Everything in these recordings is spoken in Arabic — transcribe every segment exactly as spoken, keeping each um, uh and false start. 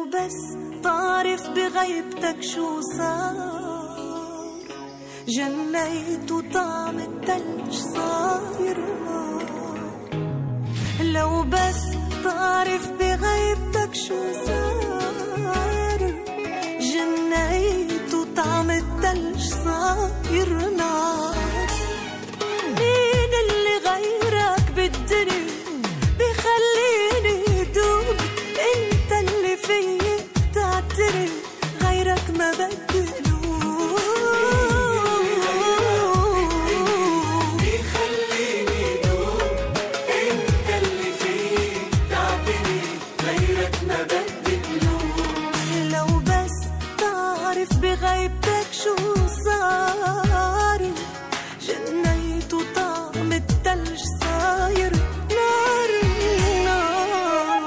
بس تعرف بغيبتك شو صار، جنيت وطعم التلج صاير نار. لو بس تعرف بغيبتك شو صار، جنيت وطعم التلج صاير نار. مين اللي غيرك بالدنيا بخليني دوب؟ انت اللي فيي بتعترف، غيرك ما بدي قلوب. بخليني دوب، انت اللي فيي بتعترف، غيرك ما بدي قلوب. لو بس تعرف بغيبتك شو صار، جنيت وطعم التلج صاير نار نار.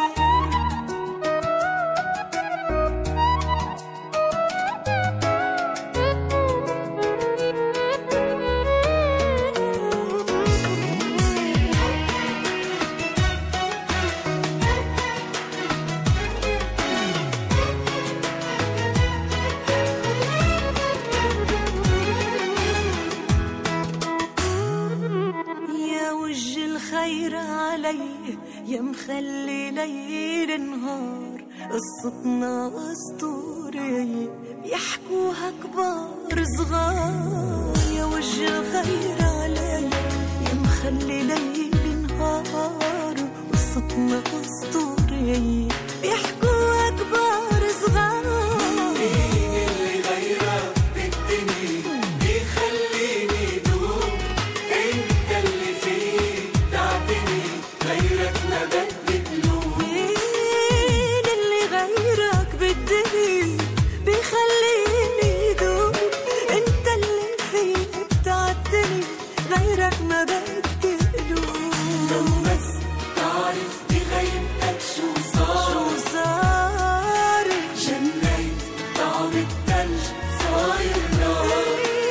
يا وجه الخير علي، يا مخلي ليل نهار، قصتنا أسطورية بيحكوها كبار صغار. يا وجه الخير علي، يا مخلي ليل نهار، قصتنا أسطورية بيحكوها كبار صغار. مين اللي غيرك بالدنيا بيخليني دوب؟ انت اللي فيه تعتني، غيرك ما بدي قلوب. مين اللي غيرك بالدنيا بيخليني دوب؟ انت اللي فيه بتعتني، غيرك ما بدي قلوب. لو بس تعرف بغيبتك شو صار، شو صار، جنيت طعم التلج صاير نار.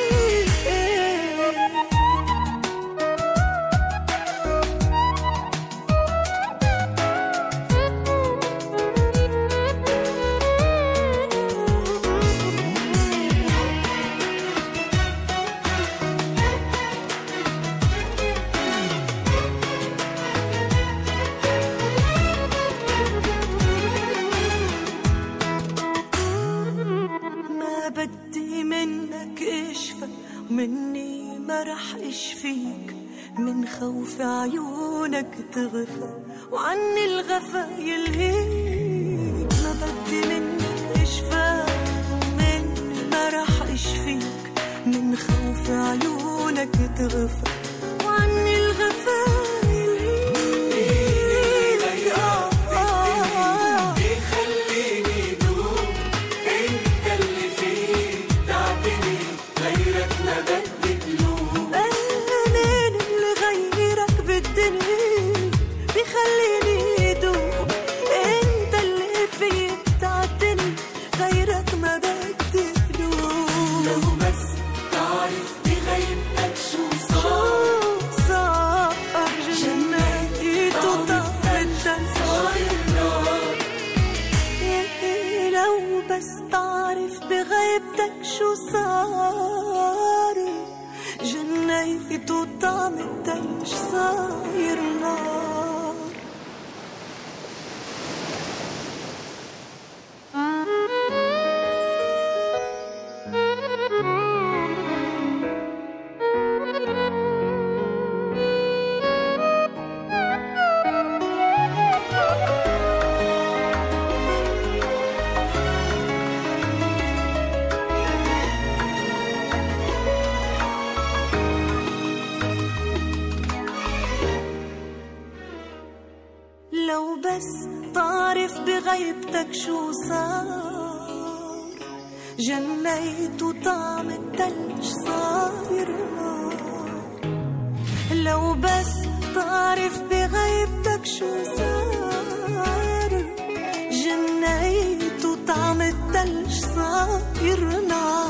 ما بدي منك اشفى، مني ما رح اشفيك، من خوف عيونك تغفى وعني الغفا يلهيك. ما بدي منك اشفى، مني ما رح اشفيك، من خوف عيونك تغفى وعني الغفا خليني دوب. انت اللي فيي بتعتني، غيرك ما بدي قلوب. لو بس تعرف بغيبتك شو صار، شو صار، جنيت وطعم التلج صاير نار. لو بس تعرف بغيبتك شو صار، جنيت وطعم التلج صاير نار. لو بس تعرف بغيبتك شو صار، جنيت وطعم التلج صاير نار. لو بس تعرف بغيبتك شو صار، جنيت وطعم التلج صاير نار.